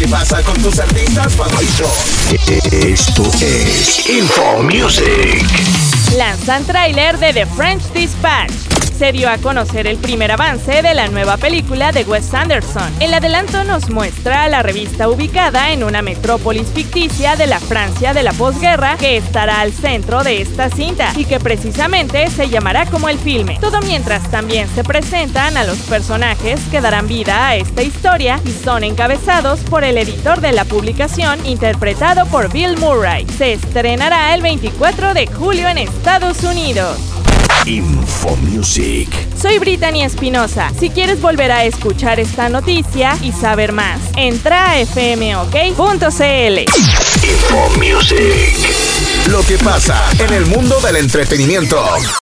que pasa con tus artistas favoritos. Esto es Info Music. Lanzan tráiler de The French Dispatch. Se dio a conocer el primer avance de la nueva película de Wes Anderson. El adelanto nos muestra a la revista ubicada en una metrópolis ficticia de la Francia de la posguerra que estará al centro de esta cinta y que precisamente se llamará como el filme. Todo mientras también se presentan a los personajes que darán vida a esta historia y son encabezados por el editor de la publicación, interpretado por Bill Murray. Se estrenará el 24 de julio en Estados Unidos. Info Music. Soy Brittany Espinosa. Si quieres volver a escuchar esta noticia y saber más, entra a fmok.cl. Info Music. Lo que pasa en el mundo del entretenimiento.